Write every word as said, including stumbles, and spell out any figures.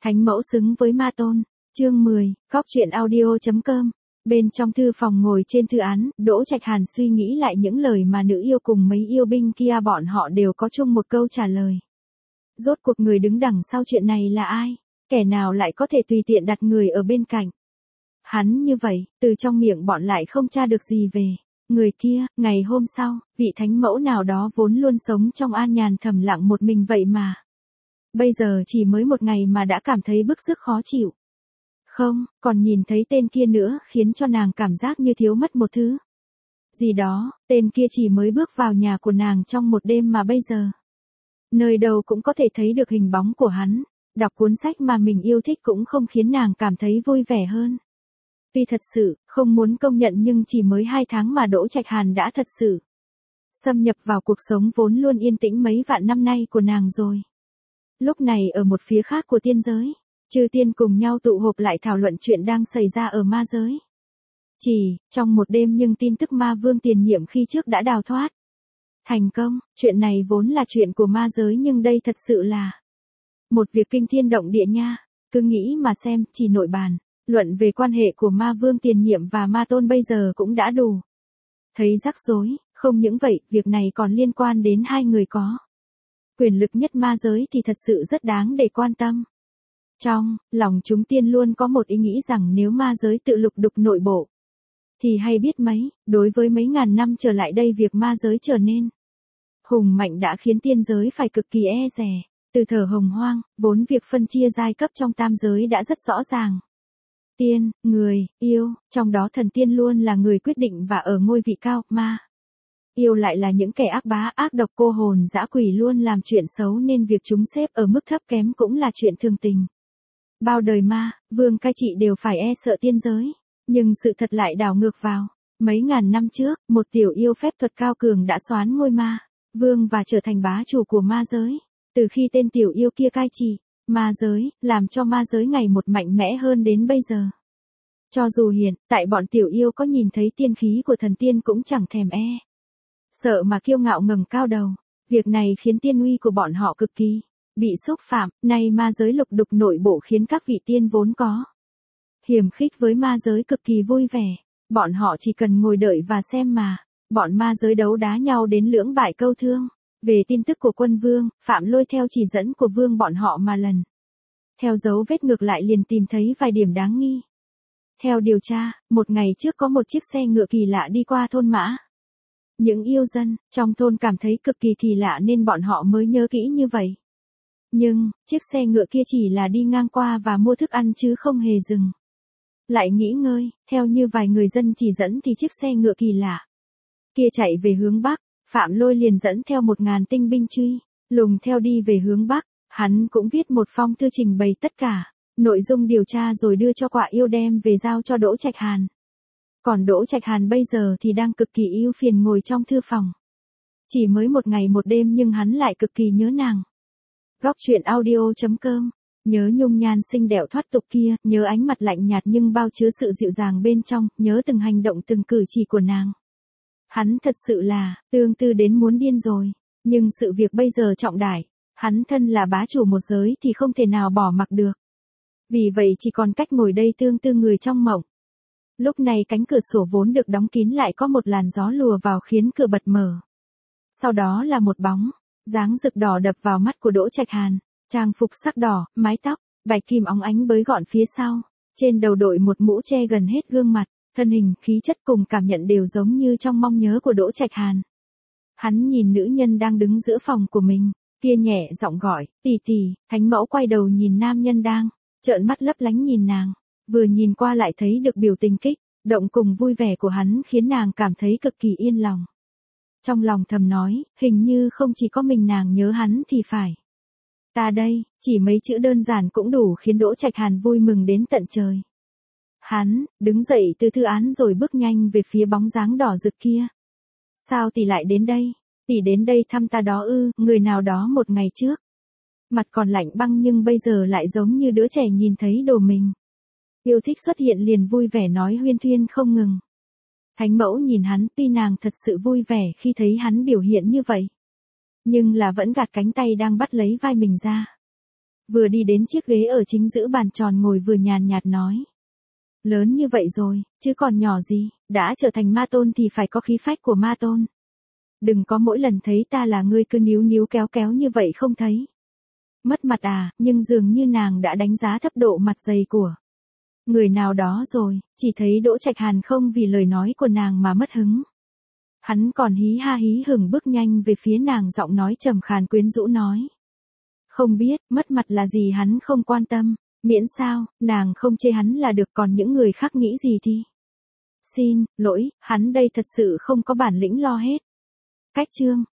Thánh mẫu xứng với ma tôn. Chương mười, Góc truyện audio.com. Bên trong thư phòng ngồi trên thư án, Đỗ Trạch Hàn suy nghĩ lại những lời mà nữ yêu cùng mấy yêu binh kia bọn họ đều có chung một câu trả lời. Rốt cuộc người đứng đằng sau chuyện này là ai? Kẻ nào lại có thể tùy tiện đặt người ở bên cạnh? Hắn như vậy, từ trong miệng bọn lại không tra được gì về. Người kia, ngày hôm sau, vị thánh mẫu nào đó vốn luôn sống trong an nhàn thầm lặng một mình vậy mà. Bây giờ chỉ mới một ngày mà đã cảm thấy bức sức khó chịu. Không, còn nhìn thấy tên kia nữa khiến cho nàng cảm giác như thiếu mất một thứ. Gì đó, tên kia chỉ mới bước vào nhà của nàng trong một đêm mà bây giờ. Nơi đâu cũng có thể thấy được hình bóng của hắn. Đọc cuốn sách mà mình yêu thích cũng không khiến nàng cảm thấy vui vẻ hơn. Vì thật sự, không muốn công nhận nhưng chỉ mới hai tháng mà Đỗ Trạch Hàn đã thật sự xâm nhập vào cuộc sống vốn luôn yên tĩnh mấy vạn năm nay của nàng rồi. Lúc này ở một phía khác của tiên giới, chư tiên cùng nhau tụ họp lại thảo luận chuyện đang xảy ra ở ma giới. Chỉ, trong một đêm nhưng tin tức ma vương tiền nhiệm khi trước đã đào thoát. Thành công, chuyện này vốn là chuyện của ma giới nhưng đây thật sự là một việc kinh thiên động địa nha. Cứ nghĩ mà xem, chỉ nội bàn, luận về quan hệ của ma vương tiền nhiệm và ma tôn bây giờ cũng đã đủ thấy rắc rối. Không những vậy, việc này còn liên quan đến hai người có quyền lực nhất ma giới thì thật sự rất đáng để quan tâm. Trong lòng chúng tiên luôn có một ý nghĩ rằng nếu ma giới tự lục đục nội bộ, thì hay biết mấy, đối với mấy ngàn năm trở lại đây việc ma giới trở nên hùng mạnh đã khiến tiên giới phải cực kỳ e dè. Từ thở hồng hoang, vốn việc phân chia giai cấp trong tam giới đã rất rõ ràng. Tiên, người, yêu, trong đó thần tiên luôn là người quyết định và ở ngôi vị cao, ma. Yêu lại là những kẻ ác bá, ác độc, cô hồn dã quỷ luôn làm chuyện xấu nên việc chúng xếp ở mức thấp kém cũng là chuyện thường tình. Bao đời ma, vương cai trị đều phải e sợ tiên giới. Nhưng sự thật lại đảo ngược vào. Mấy ngàn năm trước, một tiểu yêu phép thuật cao cường đã soán ngôi ma vương và trở thành bá chủ của ma giới. Từ khi tên tiểu yêu kia cai trị ma giới, làm cho ma giới ngày một mạnh mẽ hơn đến bây giờ. Cho dù hiện tại bọn tiểu yêu có nhìn thấy tiên khí của thần tiên cũng chẳng thèm e sợ mà kiêu ngạo ngẩng cao đầu. Việc này khiến tiên uy của bọn họ cực kỳ bị xúc phạm. Nay ma giới lục đục nội bộ khiến các vị tiên vốn có hiềm khích với ma giới cực kỳ vui vẻ. Bọn họ chỉ cần ngồi đợi và xem mà bọn ma giới đấu đá nhau đến lưỡng bại câu thương. Về tin tức của quân vương, Phạm Lôi theo chỉ dẫn của vương bọn họ mà lần theo dấu vết ngược lại liền tìm thấy vài điểm đáng nghi. Theo điều tra, một ngày trước có một chiếc xe ngựa kỳ lạ đi qua thôn Mã. Những yêu dân trong thôn cảm thấy cực kỳ kỳ lạ nên bọn họ mới nhớ kỹ như vậy. Nhưng, chiếc xe ngựa kia chỉ là đi ngang qua và mua thức ăn chứ không hề dừng lại nghỉ ngơi. Theo như vài người dân chỉ dẫn thì chiếc xe ngựa kỳ lạ kia chạy về hướng Bắc. Phạm Lôi liền dẫn theo một ngàn tinh binh truy lùng theo đi về hướng Bắc. Hắn cũng viết một phong thư trình bày tất cả nội dung điều tra rồi đưa cho Quạ Yêu đem về giao cho Đỗ Trạch Hàn. Còn Đỗ Trạch Hàn bây giờ thì đang cực kỳ ưu phiền ngồi trong thư phòng. Chỉ mới một ngày một đêm nhưng hắn lại cực kỳ nhớ nàng. Góc truyện audio.com. Nhớ nhung nhan xinh đẹp thoát tục kia, nhớ ánh mặt lạnh nhạt nhưng bao chứa sự dịu dàng bên trong, nhớ từng hành động từng cử chỉ của nàng. Hắn thật sự là tương tư đến muốn điên rồi. Nhưng sự việc bây giờ trọng đại, hắn thân là bá chủ một giới thì không thể nào bỏ mặc được. Vì vậy chỉ còn cách ngồi đây tương tư người trong mộng. Lúc này cánh cửa sổ vốn được đóng kín lại có một làn gió lùa vào khiến cửa bật mở. Sau đó là một bóng dáng rực đỏ đập vào mắt của Đỗ Trạch Hàn. Trang phục sắc đỏ, mái tóc bạch kim óng ánh bới gọn phía sau, trên đầu đội một mũ che gần hết gương mặt. Thân hình, khí chất cùng cảm nhận đều giống như trong mong nhớ của Đỗ Trạch Hàn. Hắn nhìn nữ nhân đang đứng giữa phòng của mình, kia nhẹ giọng gọi, tỷ tỷ. Thánh mẫu quay đầu nhìn nam nhân đang trợn mắt lấp lánh nhìn nàng. Vừa nhìn qua lại thấy được biểu tình kích động cùng vui vẻ của hắn khiến nàng cảm thấy cực kỳ yên lòng. Trong lòng thầm nói, hình như không chỉ có mình nàng nhớ hắn thì phải. Ta đây, chỉ mấy chữ đơn giản cũng đủ khiến Đỗ Trạch Hàn vui mừng đến tận trời. Hắn đứng dậy từ thư án rồi bước nhanh về phía bóng dáng đỏ rực kia. Sao tỷ lại đến đây? Tỷ đến đây thăm ta đó ư? Người nào đó một ngày trước mặt còn lạnh băng nhưng bây giờ lại giống như đứa trẻ nhìn thấy đồ mình yêu thích xuất hiện liền vui vẻ nói huyên thuyên không ngừng. Thánh mẫu nhìn hắn, tuy nàng thật sự vui vẻ khi thấy hắn biểu hiện như vậy, nhưng là vẫn gạt cánh tay đang bắt lấy vai mình ra. vừa đi đến chiếc ghế ở chính giữa bàn tròn ngồi vừa nhàn nhạt nói. Lớn như vậy rồi, chứ còn nhỏ gì, đã trở thành ma tôn thì phải có khí phách của ma tôn. Đừng có mỗi lần thấy ta là ngươi cứ níu níu kéo kéo như vậy không thấy. Mất mặt à, nhưng dường như nàng đã đánh giá thấp độ mặt dày của người nào đó rồi, chỉ thấy Đỗ Trạch Hàn không vì lời nói của nàng mà mất hứng. Hắn còn hí ha hí hửng bước nhanh về phía nàng, giọng nói trầm khàn quyến rũ nói. Không biết, mất mặt là gì hắn không quan tâm, miễn sao, nàng không chê hắn là được, còn những người khác nghĩ gì thì. Xin, lỗi, hắn đây thật sự không có bản lĩnh lo hết. Cách chương.